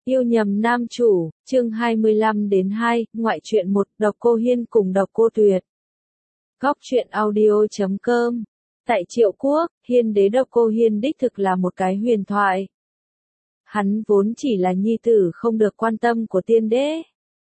Yêu nhầm nam chủ, chương 25-2, ngoại truyện 1, Độc Cô Hiên cùng Độc Cô Tuyệt. Góc truyện audio.com. Tại Triệu Quốc, Hiên đế Độc Cô Hiên đích thực là một cái huyền thoại. Hắn vốn chỉ là nhi tử không được quan tâm của tiên đế.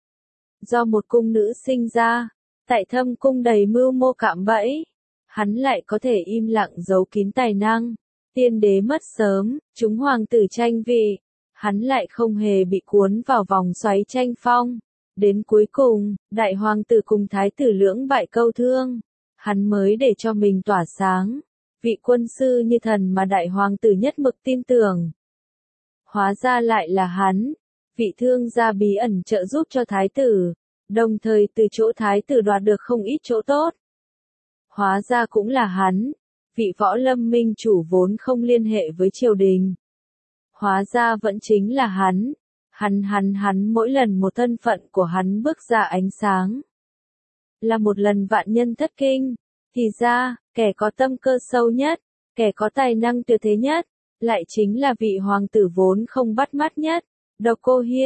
Do một cung nữ sinh ra, tại Thâm cung đầy mưu mô cạm bẫy, hắn lại có thể im lặng giấu kín tài năng. Tiên đế mất sớm, chúng hoàng tử tranh vị, hắn lại không hề bị cuốn vào vòng xoáy tranh phong. Đến cuối cùng, đại hoàng tử cùng thái tử lưỡng bại câu thương, hắn mới để cho mình tỏa sáng. Vị quân sư như thần mà đại hoàng tử nhất mực tin tưởng. Hóa ra lại là hắn, vị thương gia bí ẩn trợ giúp cho thái tử, đồng thời từ chỗ thái tử đoạt được không ít chỗ tốt. Hóa ra cũng là hắn, vị võ lâm minh chủ vốn không liên hệ với triều đình. Hóa ra vẫn chính là hắn, hắn mỗi lần một thân phận của hắn bước ra ánh sáng. Là một lần vạn nhân thất kinh, thì ra, kẻ có tâm cơ sâu nhất, kẻ có tài năng tuyệt thế nhất, lại chính là vị hoàng tử vốn không bắt mắt nhất. Độc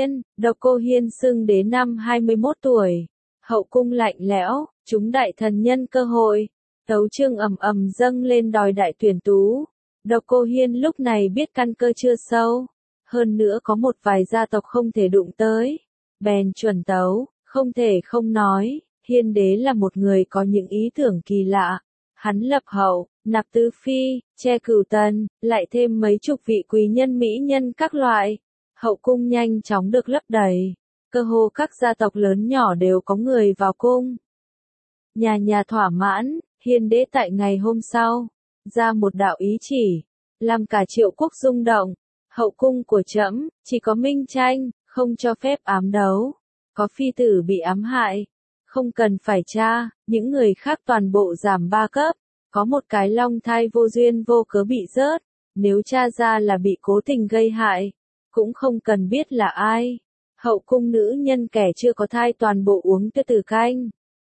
Cô Hiên xưng đến năm 21 tuổi, hậu cung lạnh lẽo, chúng đại thần nhân cơ hội, tấu chương ầm ầm dâng lên đòi đại tuyển tú. Độc Cô Hiên lúc này biết căn cơ chưa sâu, hơn nữa có một vài gia tộc không thể đụng tới, bèn chuẩn tấu, không thể không nói, Hiên đế là một người có những ý tưởng kỳ lạ. Hắn lập hậu, nạp tứ phi, che cửu tần, lại thêm mấy chục vị quý nhân mỹ nhân các loại. Hậu cung nhanh chóng được lấp đầy, cơ hồ các gia tộc lớn nhỏ đều có người vào cung. Nhà nhà thỏa mãn, Hiên đế tại ngày hôm sau, ra một đạo ý chỉ, làm cả Triệu Quốc rung động. Hậu cung của trẫm chỉ có minh tranh, không cho phép ám đấu. Có phi tử bị ám hại, không cần phải tra, những người khác toàn bộ giảm 3 cấp. Có một cái long thai vô duyên vô cớ bị rớt, nếu tra ra là bị cố tình gây hại, cũng không cần biết là ai. Hậu cung nữ nhân kẻ chưa có thai toàn bộ uống tuyết tử canh.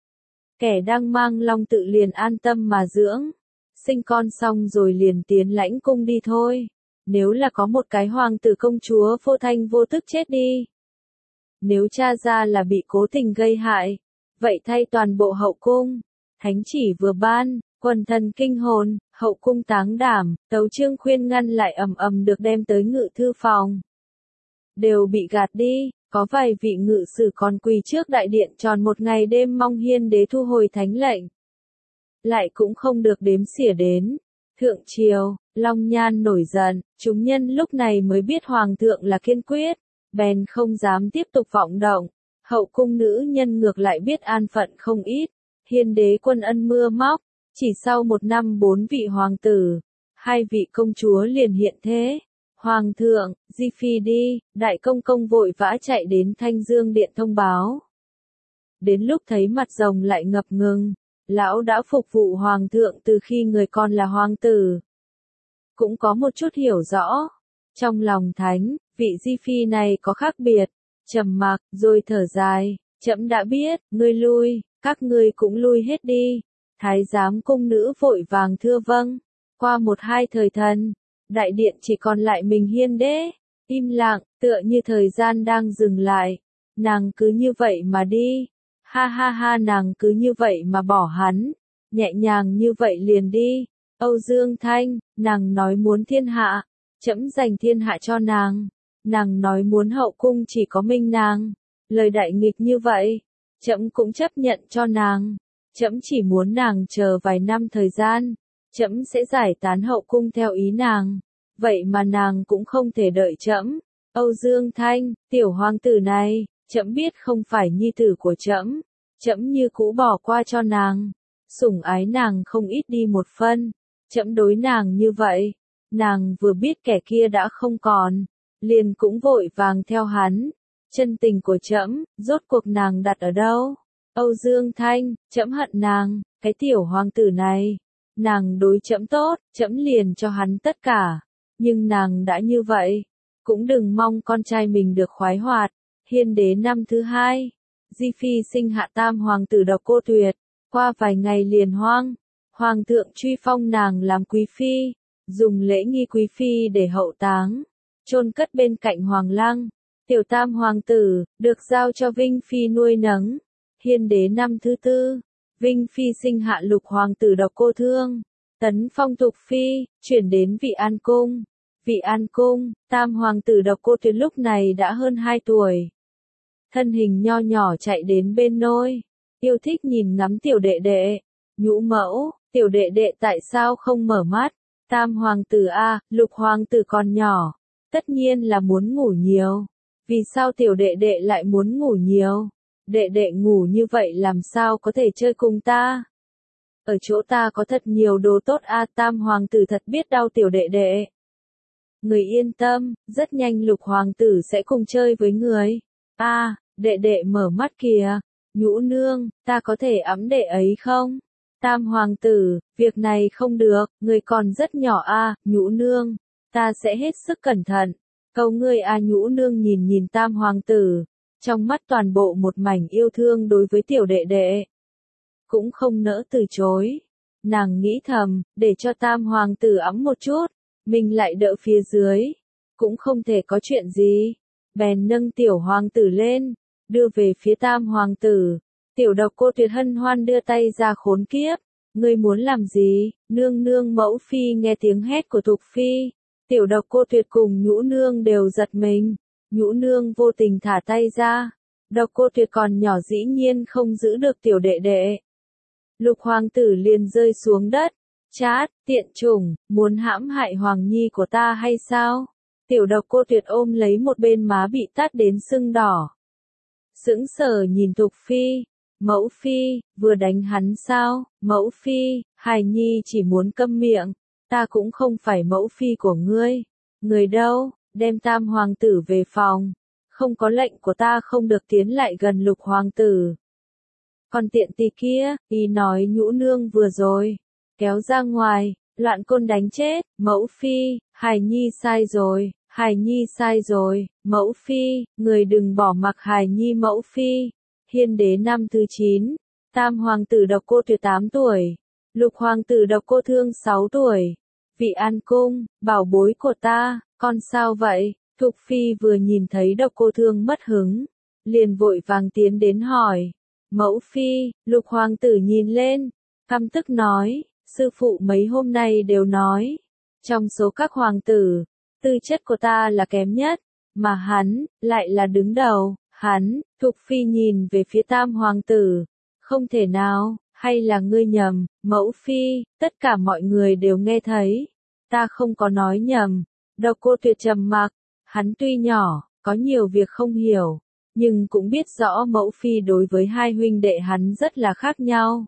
Kẻ đang mang long tự liền an tâm mà dưỡng. Sinh con xong rồi liền tiến lãnh cung đi thôi. Nếu là có một cái hoàng tử công chúa vô thanh vô tức chết đi. Nếu tra ra là bị cố tình gây hại, vậy thay toàn bộ hậu cung. Thánh chỉ vừa ban, quần thần kinh hồn, hậu cung táng đảm, tấu chương khuyên ngăn lại ầm ầm được đem tới ngự thư phòng. Đều bị gạt đi, có vài vị ngự sử còn quỳ trước đại điện tròn một ngày đêm mong Hiên đế thu hồi thánh lệnh. Lại cũng không được đếm xỉa đến. Thượng triều, Long Nhan nổi giận, chúng nhân lúc này mới biết hoàng thượng là kiên quyết, bèn không dám tiếp tục vọng động. Hậu cung nữ nhân ngược lại biết an phận không ít. Hiên đế quân ân mưa móc, chỉ sau 1 năm 4 vị hoàng tử, 2 vị công chúa liền hiện thế. Hoàng thượng, di phi đi, đại công công vội vã chạy đến Thanh Dương điện thông báo. Đến lúc thấy mặt rồng lại ngập ngừng, lão đã phục vụ hoàng thượng từ khi người còn là hoàng tử. Cũng có một chút hiểu rõ, trong lòng thánh, vị di phi này có khác biệt, trầm mặc, rồi thở dài, trẫm đã biết, ngươi lui, các ngươi cũng lui hết đi. Thái giám cung nữ vội vàng thưa vâng. Qua 1-2 thời thần, đại điện chỉ còn lại mình Hiên đế, im lặng, tựa như thời gian đang dừng lại. Nàng cứ như vậy mà đi, ha ha ha, nàng cứ như vậy mà bỏ hắn, nhẹ nhàng như vậy liền đi. Âu Dương Thanh, nàng nói muốn thiên hạ, trẫm dành thiên hạ cho nàng. Nàng nói muốn hậu cung chỉ có mình nàng, lời đại nghịch như vậy, trẫm cũng chấp nhận cho nàng. Trẫm chỉ muốn nàng chờ vài năm thời gian, trẫm sẽ giải tán hậu cung theo ý nàng. Vậy mà nàng cũng không thể đợi trẫm. Âu Dương Thanh, tiểu hoàng tử này, trẫm biết không phải nhi tử của trẫm, trẫm như cũ bỏ qua cho nàng, sủng ái nàng không ít đi một phân. Trẫm đối nàng như vậy, nàng vừa biết kẻ kia đã không còn, liền cũng vội vàng theo hắn. Chân tình của trẫm, rốt cuộc nàng đặt ở đâu? Âu Dương Thanh, trẫm hận nàng, cái tiểu hoàng tử này. Nàng đối trẫm tốt, trẫm liền cho hắn tất cả. Nhưng nàng đã như vậy, cũng đừng mong con trai mình được khoái hoạt. Hiên đế năm thứ 2, di phi sinh hạ tam hoàng tử Độc Cô Tuyệt. Qua vài ngày liền hoang, hoàng thượng truy phong nàng làm quý phi, dùng lễ nghi quý phi để hậu táng, chôn cất bên cạnh hoàng lăng. Tiểu tam hoàng tử, được giao cho Vinh Phi nuôi nấng. Hiên đế năm thứ tư, Vinh Phi sinh hạ lục hoàng tử Độc Cô Thương, tấn phong Thục Phi, chuyển đến Vị An Cung. Vị An Cung, tam hoàng tử Độc Cô Tuyệt lúc này đã hơn 2 tuổi. Thân hình nho nhỏ chạy đến bên nôi, yêu thích nhìn ngắm tiểu đệ đệ. Nhũ mẫu, tiểu đệ đệ tại sao không mở mắt? Tam hoàng tử a, lục hoàng tử còn nhỏ, tất nhiên là muốn ngủ nhiều. Vì sao tiểu đệ đệ lại muốn ngủ nhiều? Đệ đệ ngủ như vậy làm sao có thể chơi cùng ta? Ở chỗ ta có thật nhiều đồ tốt a, tam hoàng tử thật biết đau tiểu đệ đệ. Người yên tâm, rất nhanh lục hoàng tử sẽ cùng chơi với người. A, đệ đệ mở mắt kìa. Nhũ nương, ta có thể ẵm đệ ấy không? Tam hoàng tử, việc này không được, người còn rất nhỏ a, nhũ nương, ta sẽ hết sức cẩn thận. Cầu ngươi a, nhũ nương nhìn nhìn tam hoàng tử, trong mắt toàn bộ một mảnh yêu thương đối với tiểu đệ đệ. Cũng không nỡ từ chối. Nàng nghĩ thầm, để cho tam hoàng tử ẵm một chút, mình lại đỡ phía dưới. Cũng không thể có chuyện gì. Bèn nâng tiểu hoàng tử lên, đưa về phía tam hoàng tử. Tiểu Độc Cô Tuyệt hân hoan đưa tay ra, khốn kiếp. Ngươi muốn làm gì? Nương nương mẫu phi nghe tiếng hét của Thục Phi. Tiểu Độc Cô Tuyệt cùng Nhũ nương đều giật mình. Nhũ nương vô tình thả tay ra. Độc Cô Tuyệt còn nhỏ dĩ nhiên không giữ được tiểu đệ đệ. Lục hoàng tử liền rơi xuống đất. Chát, tiện chủng, muốn hãm hại hoàng nhi của ta hay sao? Tiểu Độc Cô Tuyệt ôm lấy một bên má bị tát đến sưng đỏ. Sững sờ nhìn Thục Phi. Mẫu phi, vừa đánh hắn sao? Mẫu phi, hài nhi chỉ muốn câm miệng. Ta cũng không phải mẫu phi của ngươi. Người đâu, đem tam hoàng tử về phòng. Không có lệnh của ta không được tiến lại gần lục hoàng tử. Còn tiện tỳ kia, ý nói nhũ nương vừa rồi. Kéo ra ngoài, loạn côn đánh chết. Mẫu phi, hài nhi sai rồi. Hài nhi sai rồi. Mẫu phi, người đừng bỏ mặc hài nhi mẫu phi. Hiên đế năm thứ 9, tam hoàng tử Độc Cô Tuyệt 8 tuổi, lục hoàng tử Độc Cô Thương 6 tuổi. Vị An Cung, bảo bối của ta, con sao vậy? Thục Phi vừa nhìn thấy Độc Cô Thương mất hứng, liền vội vàng tiến đến hỏi. Mẫu phi, lục hoàng tử nhìn lên, căm tức nói, sư phụ mấy hôm nay đều nói, trong số các hoàng tử, tư chất của ta là kém nhất, mà hắn, lại là đứng đầu. Hắn, Thục Phi nhìn về phía tam hoàng tử. Không thể nào, hay là ngươi nhầm, mẫu phi, tất cả mọi người đều nghe thấy. Ta không có nói nhầm. Độc Cô Tuyệt trầm mặc. Hắn tuy nhỏ, có nhiều việc không hiểu, nhưng cũng biết rõ mẫu phi đối với hai huynh đệ hắn rất là khác nhau.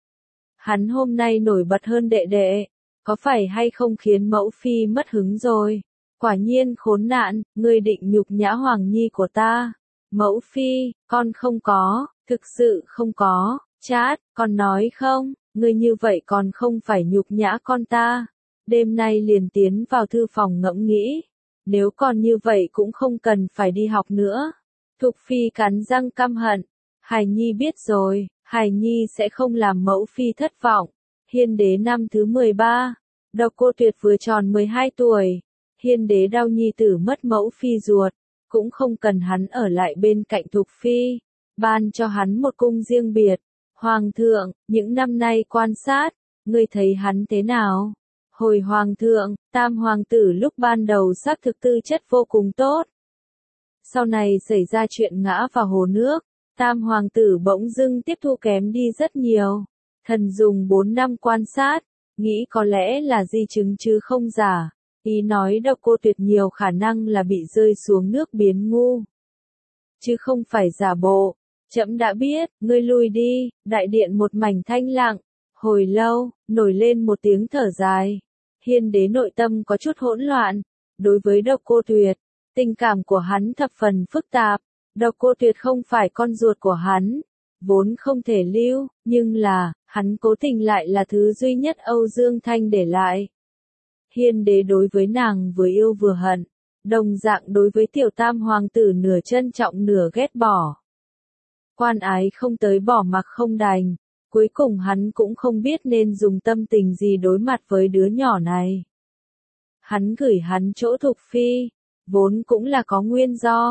Hắn hôm nay nổi bật hơn đệ đệ, có phải hay không khiến mẫu phi mất hứng rồi? Quả nhiên khốn nạn, ngươi định nhục nhã hoàng nhi của ta. Mẫu phi, con không có, thực sự không có. Chát, con nói không, ngươi như vậy còn không phải nhục nhã con ta. Đêm nay liền tiến vào thư phòng ngẫm nghĩ. Nếu còn như vậy cũng không cần phải đi học nữa. Thục Phi cắn răng căm hận. Hài nhi biết rồi, hài nhi sẽ không làm mẫu phi thất vọng. Hiên đế năm thứ 13, Độc Cô Tuyệt vừa tròn 12 tuổi. Hiên đế đau nhi tử mất mẫu phi ruột, cũng không cần hắn ở lại bên cạnh Thục Phi, ban cho hắn một cung riêng biệt. Hoàng thượng, những năm nay quan sát, ngươi thấy hắn thế nào? Hồi hoàng thượng, tam hoàng tử lúc ban đầu xác thực tư chất vô cùng tốt. Sau này xảy ra chuyện ngã vào hồ nước, tam hoàng tử bỗng dưng tiếp thu kém đi rất nhiều. Thần dùng 4 năm quan sát, nghĩ có lẽ là di chứng chứ không giả. Ý nói Độc Cô Tuyệt nhiều khả năng là bị rơi xuống nước biến ngu, chứ không phải giả bộ. Trẫm đã biết, ngươi lui đi. Đại điện một mảnh thanh lặng, hồi lâu, nổi lên một tiếng thở dài. Hiên đế nội tâm có chút hỗn loạn. Đối với Độc Cô Tuyệt, tình cảm của hắn thập phần phức tạp. Độc Cô Tuyệt không phải con ruột của hắn, vốn không thể lưu, nhưng là, hắn cố tình lại là thứ duy nhất Âu Dương Thanh để lại. Hiên đế đối với nàng vừa yêu vừa hận, đồng dạng đối với tiểu tam hoàng tử nửa trân trọng nửa ghét bỏ. Quan ái không tới bỏ mặc không đành, cuối cùng hắn cũng không biết nên dùng tâm tình gì đối mặt với đứa nhỏ này. Hắn gửi hắn chỗ Thục Phi, vốn cũng là có nguyên do.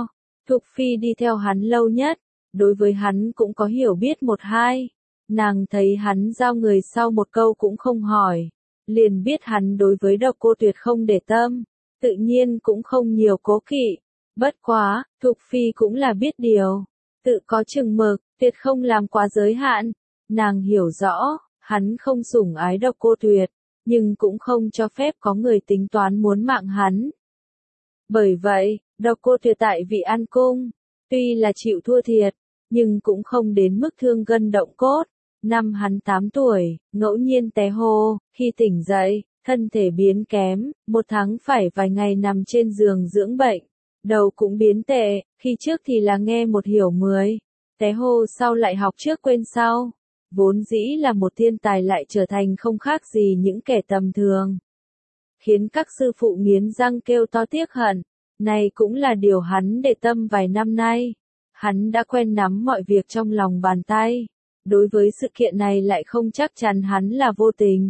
Thục Phi đi theo hắn lâu nhất, đối với hắn cũng có hiểu biết một hai. Nàng thấy hắn giao người sau một câu cũng không hỏi, liền biết hắn đối với Độc Cô Tuyệt không để tâm, tự nhiên cũng không nhiều cố kỵ. Bất quá, Thục Phi cũng là biết điều, tự có chừng mực, tuyệt không làm quá giới hạn. Nàng hiểu rõ, hắn không sủng ái Độc Cô Tuyệt, nhưng cũng không cho phép có người tính toán muốn mạng hắn. Bởi vậy, Độc Cô Tuyệt tại Vị An Cung, tuy là chịu thua thiệt, nhưng cũng không đến mức thương gân động cốt. Năm hắn 8 tuổi, ngẫu nhiên té hô, khi tỉnh dậy, thân thể biến kém, 1 tháng phải vài ngày nằm trên giường dưỡng bệnh. Đầu cũng biến tệ, khi trước thì là nghe một hiểu 10, té hô sau lại học trước quên sau. Vốn dĩ là một thiên tài lại trở thành không khác gì những kẻ tầm thường, khiến các sư phụ nghiến răng kêu to tiếc hận. Này cũng là điều hắn để tâm vài năm nay. Hắn đã quen nắm mọi việc trong lòng bàn tay. Đối với sự kiện này lại không chắc chắn hắn là vô tình,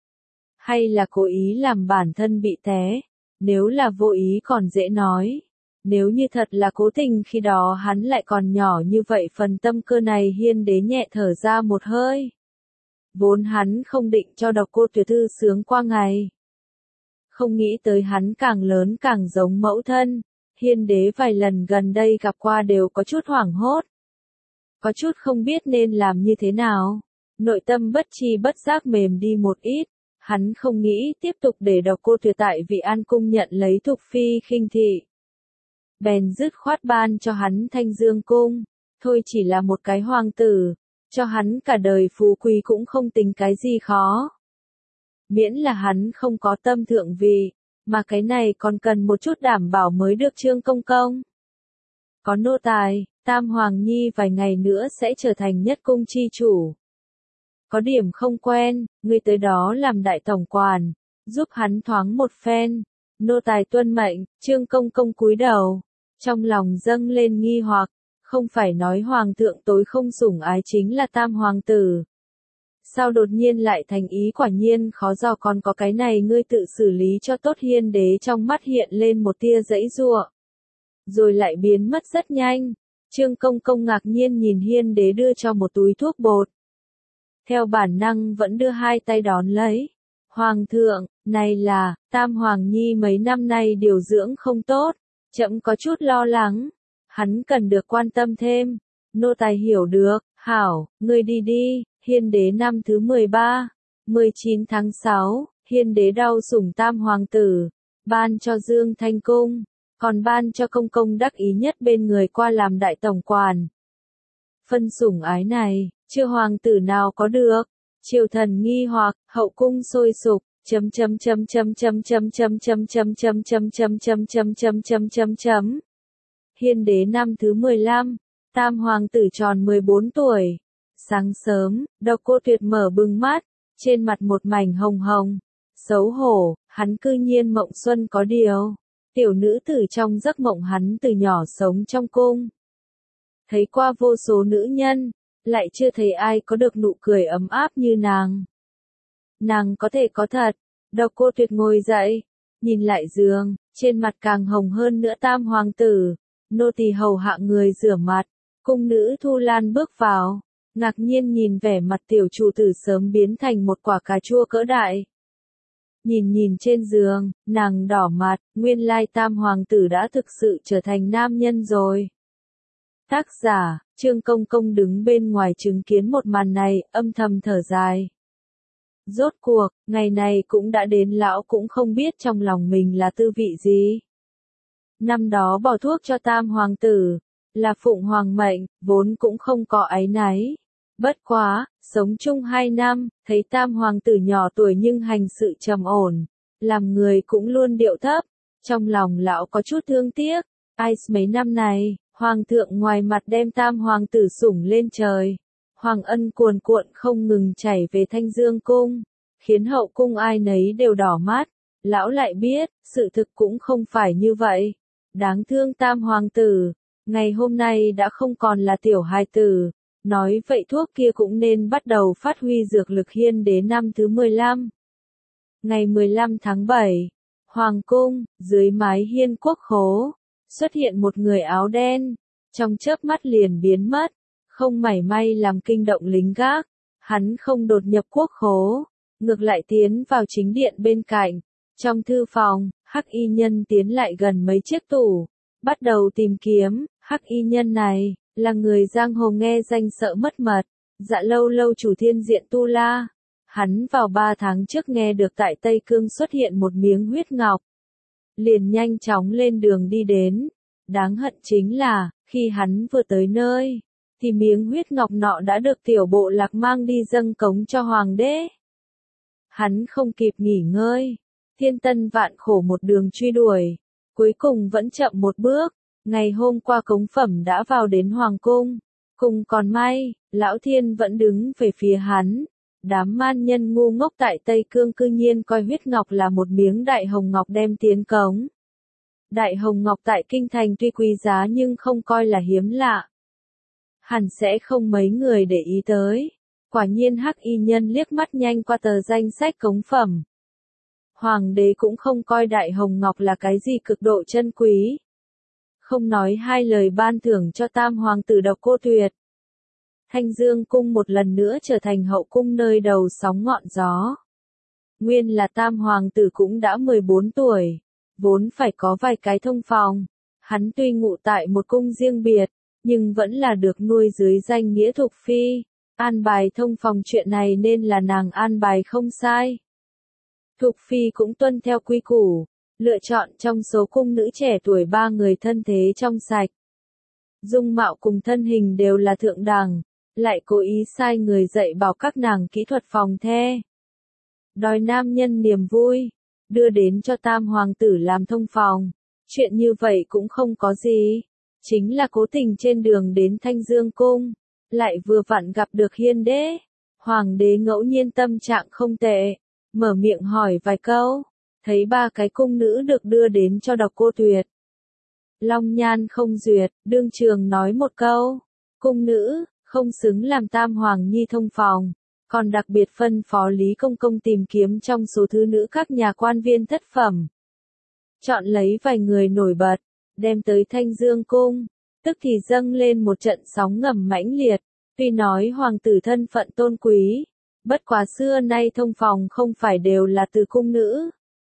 hay là cố ý làm bản thân bị té. Nếu là vô ý còn dễ nói. Nếu như thật là cố tình khi đó hắn lại còn nhỏ như vậy, phần tâm cơ này Hiên Đế nhẹ thở ra một hơi. Vốn hắn không định cho Độc Cô Tuyệt thư sướng qua ngày. Không nghĩ tới hắn càng lớn càng giống mẫu thân. Hiên Đế vài lần gần đây gặp qua đều có chút hoảng hốt. Có chút không biết nên làm như thế nào. Nội tâm bất chi bất giác mềm đi một ít. Hắn không nghĩ tiếp tục để Độc Cô Tuyệt tại Vị An Cung nhận lấy Thục Phi khinh thị. Bèn dứt khoát ban cho hắn Thanh Dương Cung. Thôi chỉ là một cái hoàng tử, cho hắn cả đời phú quý cũng không tính cái gì khó. Miễn là hắn không có tâm thượng vị, mà cái này còn cần một chút đảm bảo mới được Trương Công Công. Có nô tài, Tam Hoàng Nhi vài ngày nữa sẽ trở thành nhất cung chi chủ. Có điểm không quen, ngươi tới đó làm đại tổng quản, giúp hắn thoáng một phen. Nô tài tuân mệnh. Trương Công Công cúi đầu, trong lòng dâng lên nghi hoặc, không phải nói hoàng thượng tối không sủng ái chính là Tam Hoàng tử. Sao đột nhiên lại thành ý, quả nhiên khó dò, còn có cái này ngươi tự xử lý cho tốt. Hiên Đế trong mắt hiện lên một tia giãy giụa, rồi lại biến mất rất nhanh. Trương Công Công ngạc nhiên nhìn Hiên Đế đưa cho một túi thuốc bột. Theo bản năng vẫn đưa hai tay đón lấy. Hoàng thượng, này là, Tam Hoàng Nhi mấy năm nay điều dưỡng không tốt, trẫm có chút lo lắng. Hắn cần được quan tâm thêm. Nô tài hiểu được, hảo, ngươi đi đi. Hiên Đế năm thứ 13, 19 tháng 6, Hiên Đế đau sủng Tam Hoàng tử, ban cho Dương Thanh Cung, còn ban cho công công đắc ý nhất bên người qua làm đại tổng quản. Phân sủng ái này, chưa hoàng tử nào có được. Triều thần nghi hoặc, hậu cung sôi sục, chấm chấm chấm chấm chấm chấm chấm chấm chấm chấm chấm chấm chấm chấm chấm chấm chấm chấm. Hiên Đế năm thứ 15, Tam Hoàng tử tròn 14 tuổi. Sáng sớm, Độc Cô Tuyệt mở bừng mắt, trên mặt một mảnh hồng hồng. Xấu hổ, hắn cư nhiên mộng xuân có điều. Tiểu nữ tử trong giấc mộng hắn từ nhỏ sống trong cung. Thấy qua vô số nữ nhân, lại chưa thấy ai có được nụ cười ấm áp như nàng. Nàng có thể có thật. Độc Cô Tuyệt ngồi dậy, nhìn lại giường, trên mặt càng hồng hơn nữa. Tam Hoàng tử, nô tỳ hầu hạ người rửa mặt. Cung nữ Thu Lan bước vào, ngạc nhiên nhìn vẻ mặt tiểu chủ tử sớm biến thành một quả cà chua cỡ đại. Nhìn trên giường, nàng đỏ mặt, nguyên lai Tam Hoàng tử đã thực sự trở thành nam nhân rồi. Tác giả, Trương Công Công đứng bên ngoài chứng kiến một màn này, âm thầm thở dài. Rốt cuộc, ngày này cũng đã đến, lão cũng không biết trong lòng mình là tư vị gì. Năm đó bỏ thuốc cho Tam Hoàng tử, là phụng hoàng mệnh, vốn cũng không có áy náy. Bất quá, sống chung 2 năm, thấy Tam Hoàng tử nhỏ tuổi nhưng hành sự trầm ổn, làm người cũng luôn điệu thấp, trong lòng lão có chút thương tiếc. Ai mấy năm này, Hoàng thượng ngoài mặt đem Tam Hoàng tử sủng lên trời, hoàng ân cuồn cuộn không ngừng chảy về Thanh Dương Cung, khiến hậu cung ai nấy đều đỏ mắt. Lão lại biết, sự thực cũng không phải như vậy. Đáng thương Tam Hoàng tử, ngày hôm nay đã không còn là tiểu hài tử. Nói vậy thuốc kia cũng nên bắt đầu phát huy dược lực. Hiên Đế năm thứ 15, ngày 15 tháng 7, Hoàng cung, dưới mái hiên quốc khố, xuất hiện một người áo đen, trong chớp mắt liền biến mất, không mảy may làm kinh động lính gác, hắn không đột nhập quốc khố, ngược lại tiến vào chính điện bên cạnh, trong thư phòng, Hắc y nhân tiến lại gần mấy chiếc tủ, bắt đầu tìm kiếm, Hắc y nhân này, là người giang hồ nghe danh sợ mất mật, Dạ Lâu Lâu chủ Thiên Diện Tu La. Hắn vào 3 tháng trước nghe được tại Tây Cương xuất hiện một miếng huyết ngọc, liền nhanh chóng lên đường đi đến. Đáng hận chính là, khi hắn vừa tới nơi, thì miếng huyết ngọc nọ đã được tiểu bộ lạc mang đi dâng cống cho hoàng đế. Hắn không kịp nghỉ ngơi, thiên tân vạn khổ một đường truy đuổi, cuối cùng vẫn chậm một bước, ngày hôm qua cống phẩm đã vào đến hoàng cung, cùng còn may, lão thiên vẫn đứng về phía hắn. Đám man nhân ngu ngốc tại Tây Cương cư nhiên coi huyết ngọc là một miếng đại hồng ngọc đem tiến cống. Đại hồng ngọc tại kinh thành tuy quý giá nhưng không coi là hiếm lạ. Hẳn sẽ không mấy người để ý tới. Quả nhiên Hắc y nhân liếc mắt nhanh qua tờ danh sách cống phẩm. Hoàng đế cũng không coi đại hồng ngọc là cái gì cực độ chân quý. Không nói hai lời ban thưởng cho tam hoàng tử Độc Cô Tuyệt. Thanh Dương cung một lần nữa trở thành hậu cung nơi đầu sóng ngọn gió. Nguyên là tam hoàng tử cũng đã 14 tuổi, vốn phải có vài cái thông phòng. Hắn tuy ngụ tại một cung riêng biệt, nhưng vẫn là được nuôi dưới danh nghĩa Thục Phi. An bài thông phòng chuyện này nên là nàng an bài không sai. Thục Phi cũng tuân theo quy củ, lựa chọn trong số cung nữ trẻ tuổi 3 người thân thế trong sạch. Dung mạo cùng thân hình đều là thượng đẳng, lại cố ý sai người dạy bảo các nàng kỹ thuật phòng the. Đòi nam nhân niềm vui, đưa đến cho tam hoàng tử làm thông phòng. Chuyện như vậy cũng không có gì, chính là cố tình trên đường đến Thanh Dương cung, lại vừa vặn gặp được Hiên đế. Hoàng đế ngẫu nhiên tâm trạng không tệ, mở miệng hỏi vài câu, thấy 3 cái cung nữ được đưa đến cho Độc Cô Tuyệt. Long nhan không duyệt, đương trường nói một câu, cung nữ, không xứng làm tam hoàng nhi thông phòng, còn đặc biệt phân phó Lý Công Công tìm kiếm trong số thứ nữ các nhà quan viên thất phẩm. Chọn lấy vài người nổi bật, đem tới Thanh Dương cung, tức thì dâng lên một trận sóng ngầm mãnh liệt, tuy nói hoàng tử thân phận tôn quý, bất quá xưa nay thông phòng không phải đều là từ cung nữ.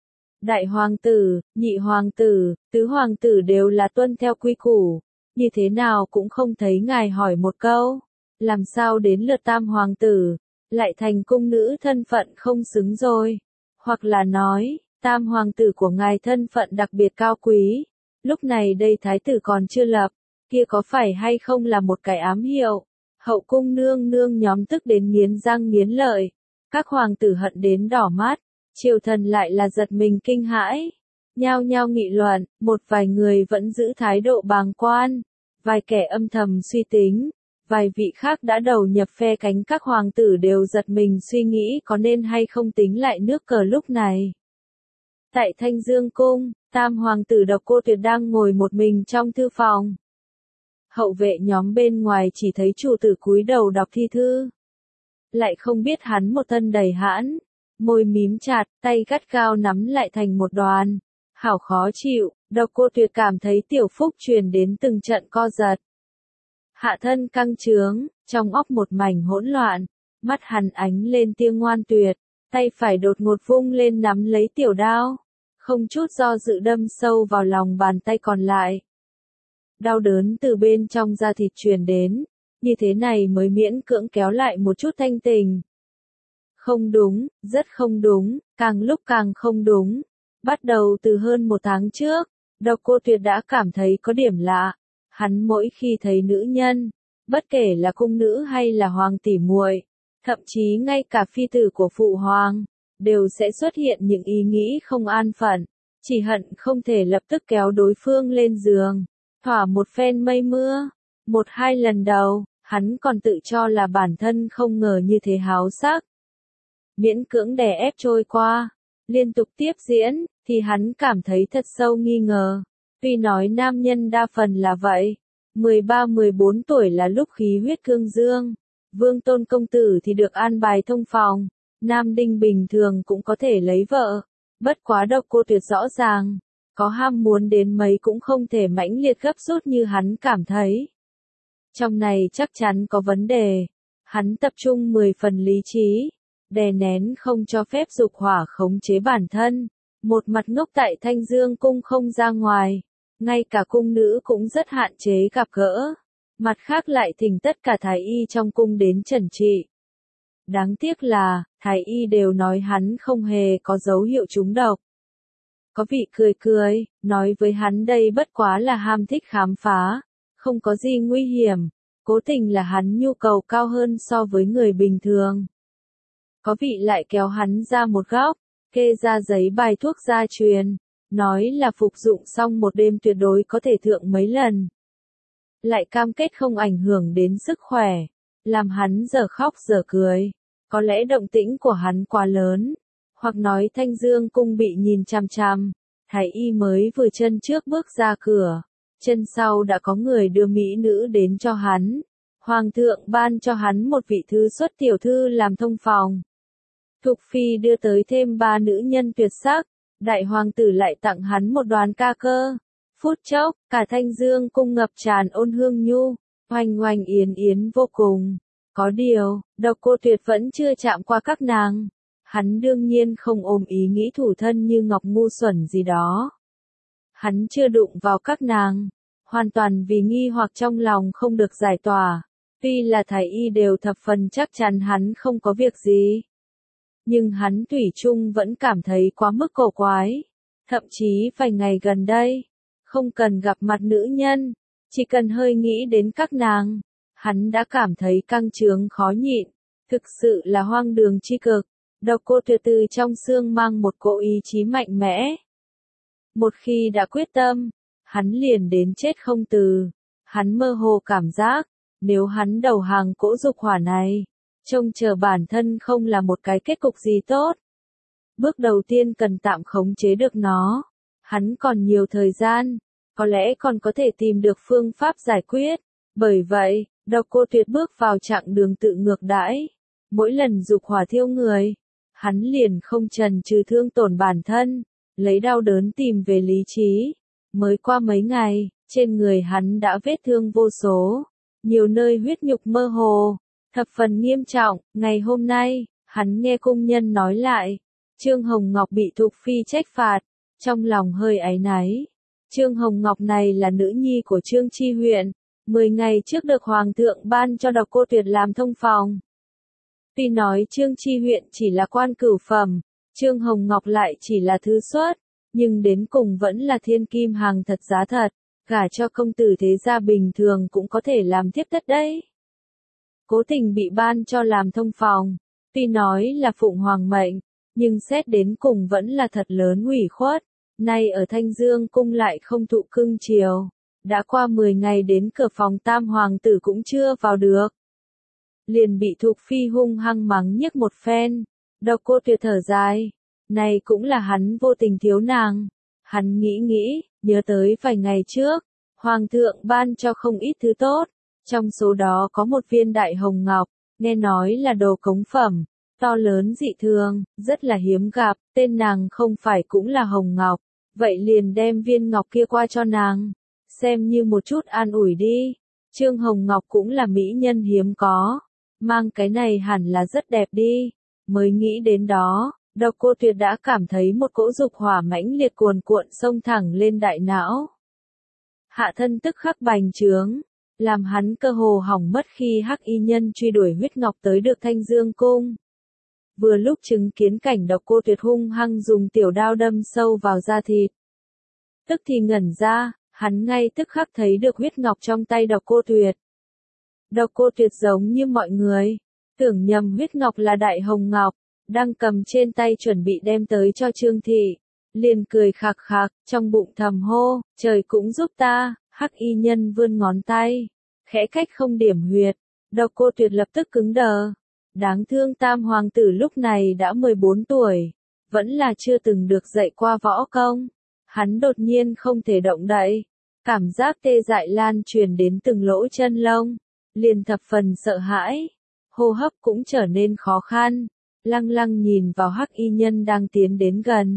Đại hoàng tử, nhị hoàng tử, tứ hoàng tử đều là tuân theo quy củ, như thế nào cũng không thấy ngài hỏi một câu, làm sao đến lượt tam hoàng tử, lại thành cung nữ thân phận không xứng rồi, hoặc là nói, tam hoàng tử của ngài thân phận đặc biệt cao quý, lúc này đây thái tử còn chưa lập, kia có phải hay không là một cái ám hiệu. Hậu cung nương nương nhóm tức đến nghiến răng nghiến lợi, các hoàng tử hận đến đỏ mắt, triều thần lại là giật mình kinh hãi, nhao nhao nghị luận, một vài người vẫn giữ thái độ bàng quan, vài kẻ âm thầm suy tính, vài vị khác đã đầu nhập phe cánh các hoàng tử đều giật mình suy nghĩ có nên hay không tính lại nước cờ lúc này. Tại Thanh Dương cung, tam hoàng tử Độc Cô Tuyệt đang ngồi một mình trong thư phòng. Hậu vệ nhóm bên ngoài chỉ thấy chủ tử cúi đầu đọc thi thư. Lại không biết hắn một thân đầy hãn, môi mím chặt, tay gắt gao nắm lại thành một đoàn. Hảo khó chịu, Độc Cô Tuyệt cảm thấy tiểu phúc truyền đến từng trận co giật. Hạ thân căng trướng, trong óc một mảnh hỗn loạn, mắt hắn ánh lên tia ngoan tuyệt, tay phải đột ngột vung lên nắm lấy tiểu đao, không chút do dự đâm sâu vào lòng bàn tay còn lại. Đau đớn từ bên trong da thịt truyền đến, như thế này mới miễn cưỡng kéo lại một chút thanh tình. Không đúng, rất không đúng, càng lúc càng không đúng. Bắt đầu từ hơn 1 tháng trước, Độc Cô Tuyệt đã cảm thấy có điểm lạ. Hắn mỗi khi thấy nữ nhân, bất kể là cung nữ hay là hoàng tỷ muội, thậm chí ngay cả phi tử của phụ hoàng, đều sẽ xuất hiện những ý nghĩ không an phận, chỉ hận không thể lập tức kéo đối phương lên giường, thỏa một phen mây mưa. 1-2 lần đầu, hắn còn tự cho là bản thân không ngờ như thế háo sắc. Miễn cưỡng đè ép trôi qua, liên tục tiếp diễn, thì hắn cảm thấy thật sâu nghi ngờ. Tuy nói nam nhân đa phần là vậy, 13-14 tuổi là lúc khí huyết cương dương, Vương Tôn công tử thì được an bài thông phòng, nam đinh bình thường cũng có thể lấy vợ, bất quá Độc Cô Tuyệt rõ ràng, có ham muốn đến mấy cũng không thể mãnh liệt gấp rút như hắn cảm thấy. Trong này chắc chắn có vấn đề. Hắn tập trung 10 phần lý trí, đè nén không cho phép dục hỏa khống chế bản thân. Một mặt ngốc tại Thanh Dương cung không ra ngoài, ngay cả cung nữ cũng rất hạn chế gặp gỡ. Mặt khác lại thỉnh tất cả thái y trong cung đến trần trị. Đáng tiếc là, thái y đều nói hắn không hề có dấu hiệu trúng độc. Có vị cười cười, nói với hắn đây bất quá là ham thích khám phá, không có gì nguy hiểm, cố tình là hắn nhu cầu cao hơn so với người bình thường. Có vị lại kéo hắn ra một góc, kê ra giấy bài thuốc gia truyền, nói là phục dụng xong một đêm tuyệt đối có thể thượng mấy lần. Lại cam kết không ảnh hưởng đến sức khỏe, làm hắn giờ khóc giờ cười. Có lẽ động tĩnh của hắn quá lớn, hoặc nói Thanh Dương cung bị nhìn chằm chằm, thái y mới vừa chân trước bước ra cửa, chân sau đã có người đưa mỹ nữ đến cho hắn. Hoàng thượng ban cho hắn một vị thư xuất tiểu thư làm thông phòng. Thục phi đưa tới thêm 3 nữ nhân tuyệt sắc, đại hoàng tử lại tặng hắn một đoàn ca cơ. Phút chốc, cả Thanh Dương cung ngập tràn ôn hương nhu, oanh oanh yến yến vô cùng. Có điều, Độc Cô Tuyệt vẫn chưa chạm qua các nàng. Hắn đương nhiên không ôm ý nghĩ thủ thân như ngọc ngu xuẩn gì đó. Hắn chưa đụng vào các nàng, hoàn toàn vì nghi hoặc trong lòng không được giải tỏa. Tuy là thái y đều thập phần chắc chắn hắn không có việc gì. Nhưng hắn thủy chung vẫn cảm thấy quá mức cổ quái. Thậm chí vài ngày gần đây, không cần gặp mặt nữ nhân, chỉ cần hơi nghĩ đến các nàng, hắn đã cảm thấy căng trướng khó nhịn, thực sự là hoang đường chi cực. Độc Cô Tuyệt từ trong xương mang một cỗ ý chí mạnh mẽ. Một khi đã quyết tâm, hắn liền đến chết không từ. Hắn mơ hồ cảm giác, nếu hắn đầu hàng cỗ dục hỏa này, trông chờ bản thân không là một cái kết cục gì tốt. Bước đầu tiên cần tạm khống chế được nó. Hắn còn nhiều thời gian, có lẽ còn có thể tìm được phương pháp giải quyết. Bởi vậy, Độc Cô Tuyệt bước vào chặng đường tự ngược đãi. Mỗi lần dục hỏa thiêu người, hắn liền không chần chừ thương tổn bản thân, lấy đau đớn tìm về lý trí. Mới qua mấy ngày, trên người hắn đã vết thương vô số, nhiều nơi huyết nhục mơ hồ, thập phần nghiêm trọng. Ngày hôm nay, hắn nghe cung nhân nói lại, Trương Hồng Ngọc bị Thục Phi trách phạt, trong lòng hơi áy náy. Trương Hồng Ngọc này là nữ nhi của Trương Chi Huyện, 10 ngày trước được Hoàng thượng ban cho Độc Cô Tuyệt làm thông phòng. Tuy nói Trương Chi Huyện chỉ là quan cửu phẩm, Trương Hồng Ngọc lại chỉ là thứ xuất, nhưng đến cùng vẫn là thiên kim hàng thật giá thật, gả cho công tử thế gia bình thường cũng có thể làm tiếp tất đấy. Cố tình bị ban cho làm thông phòng, tuy nói là phụng hoàng mệnh, nhưng xét đến cùng vẫn là thật lớn ủy khuất. Nay ở Thanh Dương cung lại không thụ cưng chiều, đã qua 10 ngày đến cửa phòng tam hoàng tử cũng chưa vào được. Liền bị Thục Phi hung hăng mắng nhiếc một phen. Độc Cô Tuyệt thở dài, này cũng là hắn vô tình thiếu nàng. Hắn nghĩ, nhớ tới vài ngày trước, Hoàng thượng ban cho không ít thứ tốt, trong số đó có một viên đại hồng ngọc, nghe nói là đồ cống phẩm, to lớn dị thường, rất là hiếm gặp, tên nàng không phải cũng là hồng ngọc, vậy liền đem viên ngọc kia qua cho nàng, xem như một chút an ủi đi. Trương Hồng Ngọc cũng là mỹ nhân hiếm có, mang cái này hẳn là rất đẹp đi. Mới nghĩ đến đó, Độc Cô Tuyệt đã cảm thấy một cỗ dục hỏa mãnh liệt cuồn cuộn xông thẳng lên đại não. Hạ thân tức khắc bành trướng, làm hắn cơ hồ hỏng mất khi hắc y nhân truy đuổi huyết ngọc tới được Thanh Dương cung. Vừa lúc chứng kiến cảnh Độc Cô Tuyệt hung hăng dùng tiểu đao đâm sâu vào da thịt. Tức thì ngẩn ra, hắn ngay tức khắc thấy được huyết ngọc trong tay Độc Cô Tuyệt. Độc Cô Tuyệt giống như mọi người, tưởng nhầm huyết ngọc là đại hồng ngọc, đang cầm trên tay chuẩn bị đem tới cho Trương thị, liền cười khạc khạc, trong bụng thầm hô, trời cũng giúp ta. Hắc y nhân vươn ngón tay, khẽ cách không điểm huyệt, Độc Cô Tuyệt lập tức cứng đờ. Đáng thương tam hoàng tử lúc này đã 14 tuổi, vẫn là chưa từng được dạy qua võ công. Hắn đột nhiên không thể động đậy, cảm giác tê dại lan truyền đến từng lỗ chân lông, liền thập phần sợ hãi, hô hấp cũng trở nên khó khăn, lăng lăng nhìn vào hắc y nhân đang tiến đến gần.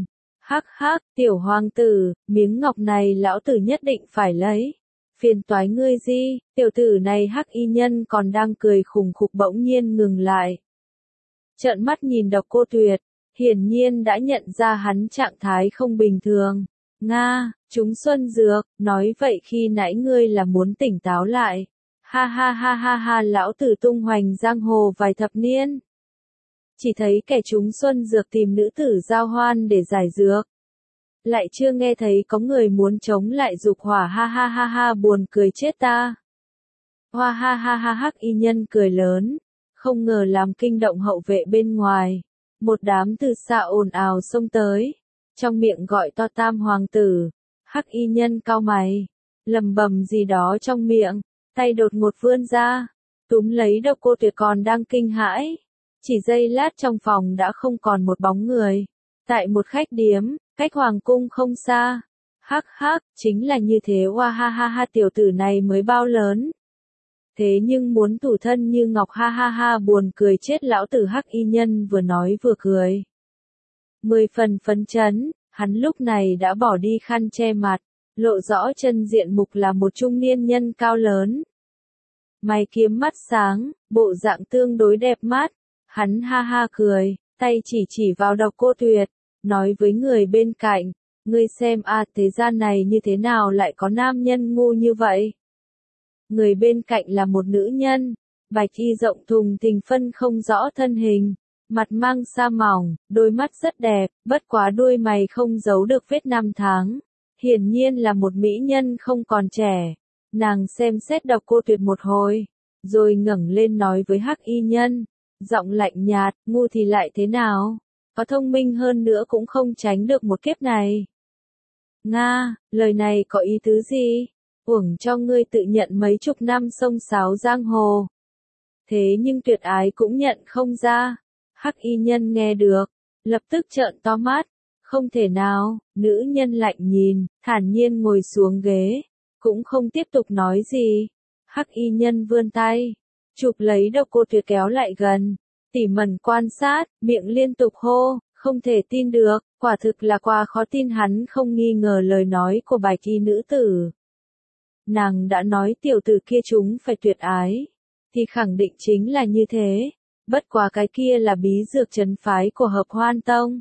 Hắc hắc, tiểu hoàng tử, miếng ngọc này lão tử nhất định phải lấy. Phiền toái ngươi gì, tiểu tử này Hắc y nhân còn đang cười khùng khục bỗng nhiên ngừng lại. Trợn mắt nhìn Độc Cô Tuyệt, hiển nhiên đã nhận ra hắn trạng thái không bình thường. Nga, chúng xuân dược, nói vậy khi nãy ngươi là muốn tỉnh táo lại. Ha ha ha ha ha, lão tử tung hoành giang hồ vài thập niên. Chỉ thấy kẻ chúng xuân dược tìm nữ tử giao hoan để giải dược. Lại chưa nghe thấy có người muốn chống lại dục hỏa, ha ha ha ha, buồn cười chết ta. Hoa ha ha ha, Hắc y nhân cười lớn, không ngờ làm kinh động hậu vệ bên ngoài. Một đám từ xa ồn ào xông tới, trong miệng gọi to tam hoàng tử. Hắc y nhân cau mày, lầm bầm gì đó trong miệng, tay đột ngột vươn ra, túm lấy Độc Cô Tuyệt còn đang kinh hãi. Chỉ giây lát trong phòng đã không còn một bóng người. Tại một khách điếm, cách hoàng cung không xa. Hắc hắc, chính là như thế, hoa ha ha ha, tiểu tử này mới bao lớn. Thế nhưng muốn thủ thân như ngọc, ha ha ha, buồn cười chết lão tử. Hắc y nhân vừa nói vừa cười. 10 phần phấn chấn, hắn lúc này đã bỏ đi khăn che mặt, lộ rõ chân diện mục là một trung niên nhân cao lớn. Mày kiếm mắt sáng, bộ dạng tương đối đẹp mắt. Hắn ha ha cười, tay chỉ vào Độc Cô Tuyệt, nói với người bên cạnh, ngươi xem thế gian này như thế nào lại có nam nhân ngu như vậy. Người bên cạnh là một nữ nhân, bạch y rộng thùng thình phân không rõ thân hình, mặt mang sa mỏng, đôi mắt rất đẹp, bất quá đuôi mày không giấu được vết năm tháng. Hiển nhiên là một mỹ nhân không còn trẻ. Nàng xem xét Độc Cô Tuyệt một hồi, rồi ngẩng lên nói với Hắc y nhân, giọng lạnh nhạt, ngu thì lại thế nào? Có thông minh hơn nữa cũng không tránh được một kiếp này. Nga, lời này có ý tứ gì? Uổng cho ngươi tự nhận mấy chục năm xông xáo giang hồ. Thế nhưng Tuyệt ái cũng nhận không ra. Hắc y nhân nghe được, lập tức trợn to mắt. Không thể nào, nữ nhân lạnh nhìn, thản nhiên ngồi xuống ghế, cũng không tiếp tục nói gì. Hắc y nhân vươn tay, chụp lấy Độc Cô Tuyệt kéo lại gần, tỉ mẩn quan sát, miệng liên tục hô, không thể tin được, quả thực là quá khó tin. Hắn không nghi ngờ lời nói của bạch y nữ tử. Nàng đã nói tiểu tử kia chúng phải tuyệt ái, thì khẳng định chính là như thế, bất quá cái kia là bí dược trấn phái của Hợp Hoan Tông.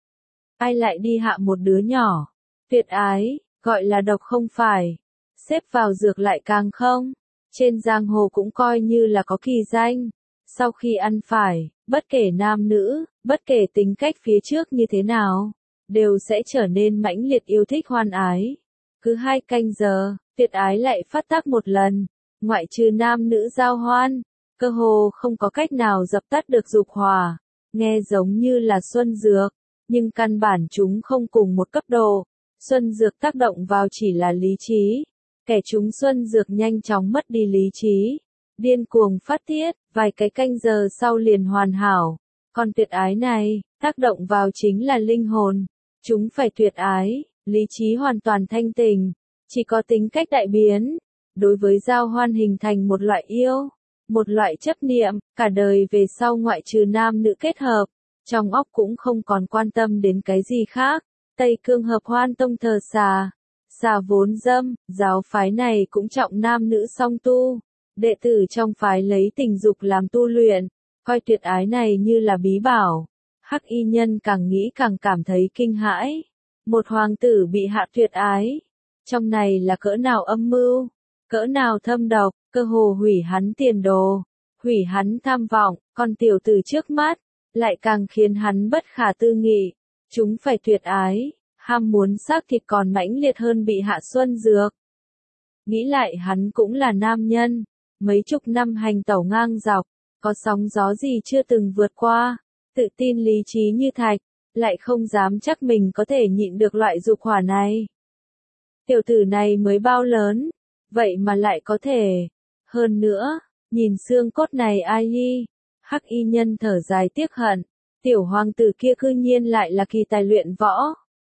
Ai lại đi hạ một đứa nhỏ, tuyệt ái, gọi là độc không phải, xếp vào dược lại càng không, trên giang hồ cũng coi như là có kỳ danh. Sau khi ăn phải, bất kể nam nữ, bất kể tính cách phía trước như thế nào, đều sẽ trở nên mãnh liệt yêu thích hoan ái. Cứ 2 canh giờ, tuyệt ái lại phát tác một lần, ngoại trừ nam nữ giao hoan, cơ hồ không có cách nào dập tắt được dục hỏa. Nghe giống như là xuân dược, nhưng căn bản chúng không cùng một cấp độ. Xuân dược tác động vào chỉ là lý trí, kẻ chúng xuân dược nhanh chóng mất đi lý trí, điên cuồng phát tiết, vài cái canh giờ sau liền hoàn hảo. Còn tuyệt ái này, tác động vào chính là linh hồn. Chúng phải tuyệt ái, lý trí hoàn toàn thanh tỉnh, chỉ có tính cách đại biến. Đối với giao hoan hình thành một loại yêu, một loại chấp niệm, cả đời về sau ngoại trừ nam nữ kết hợp, trong óc cũng không còn quan tâm đến cái gì khác. Tây Cương Hợp Hoan Tông thờ xà, xà vốn dâm, giáo phái này cũng trọng nam nữ song tu. Đệ tử trong phái lấy tình dục làm tu luyện, coi tuyệt ái này như là bí bảo. Hắc y nhân càng nghĩ càng cảm thấy kinh hãi. Một hoàng tử bị hạ tuyệt ái, trong này là cỡ nào âm mưu, cỡ nào thâm độc, cơ hồ hủy hắn tiền đồ, hủy hắn tham vọng, còn tiểu tử trước mắt, lại càng khiến hắn bất khả tư nghị. Chúng phải tuyệt ái, ham muốn xác thịt còn mãnh liệt hơn bị hạ xuân dược. Nghĩ lại hắn cũng là nam nhân, mấy chục năm hành tẩu ngang dọc, có sóng gió gì chưa từng vượt qua, tự tin lý trí như thạch, lại không dám chắc mình có thể nhịn được loại dục hỏa này. Tiểu tử này mới bao lớn, vậy mà lại có thể. Hơn nữa, nhìn xương cốt này ai đi. Hắc y nhân thở dài tiếc hận, tiểu hoàng tử kia cư nhiên lại là kỳ tài luyện võ.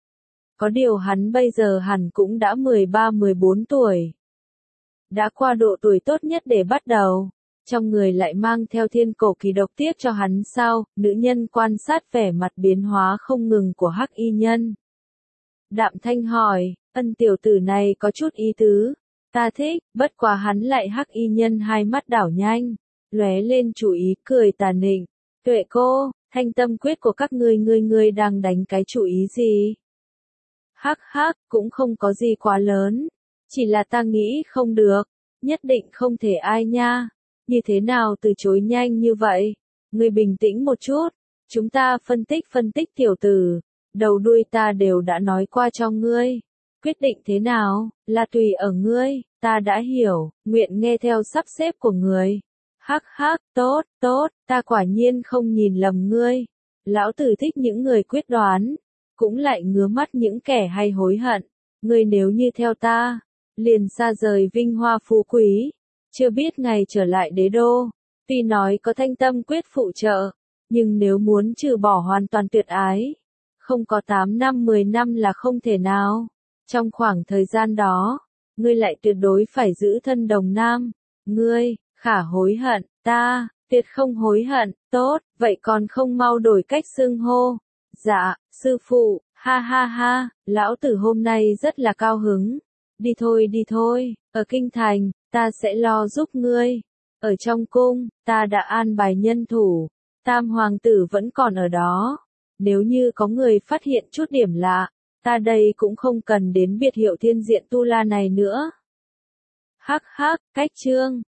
Có điều hắn bây giờ hẳn cũng đã 13-14 tuổi. Đã qua độ tuổi tốt nhất để bắt đầu. Trong người lại mang theo thiên cổ kỳ độc tiếp cho hắn sao? Nữ nhân quan sát vẻ mặt biến hóa không ngừng của Hắc y nhân. Đạm Thanh hỏi, Ân tiểu tử này có chút ý tứ, ta thích, bất quá hắn lại hắc y nhân hai mắt đảo nhanh, lóe lên chủ ý cười tà nịnh, Tuệ cô, thanh tâm quyết của các ngươi đang đánh cái chủ ý gì? Hắc hắc, cũng không có gì quá lớn, chỉ là ta nghĩ không được, nhất định không thể ai nha, như thế nào từ chối nhanh như vậy, ngươi bình tĩnh một chút, chúng ta phân tích tiểu tử, đầu đuôi ta đều đã nói qua cho ngươi, quyết định thế nào, là tùy ở ngươi, ta đã hiểu, nguyện nghe theo sắp xếp của ngươi. Hắc hắc, tốt, tốt, ta quả nhiên không nhìn lầm ngươi. Lão tử thích những người quyết đoán, cũng lại ngứa mắt những kẻ hay hối hận. Ngươi nếu như theo ta, liền xa rời vinh hoa phú quý, chưa biết ngày trở lại đế đô. Tuy nói có thanh tâm quyết phụ trợ, nhưng nếu muốn trừ bỏ hoàn toàn tuyệt ái, không có 8 năm 10 năm là không thể nào. Trong khoảng thời gian đó, ngươi lại tuyệt đối phải giữ thân đồng nam. Ngươi, khả hối hận, ta, tuyệt không hối hận, tốt, vậy còn không mau đổi cách xưng hô. Dạ, sư phụ, ha ha ha, lão tử hôm nay rất là cao hứng. Đi thôi, ở kinh thành, ta sẽ lo giúp ngươi. Ở trong cung, ta đã an bài nhân thủ, tam hoàng tử vẫn còn ở đó. Nếu như có người phát hiện chút điểm lạ, ta đây cũng không cần đến biệt hiệu thiên diện tu la này nữa. Hắc hắc, cách chương.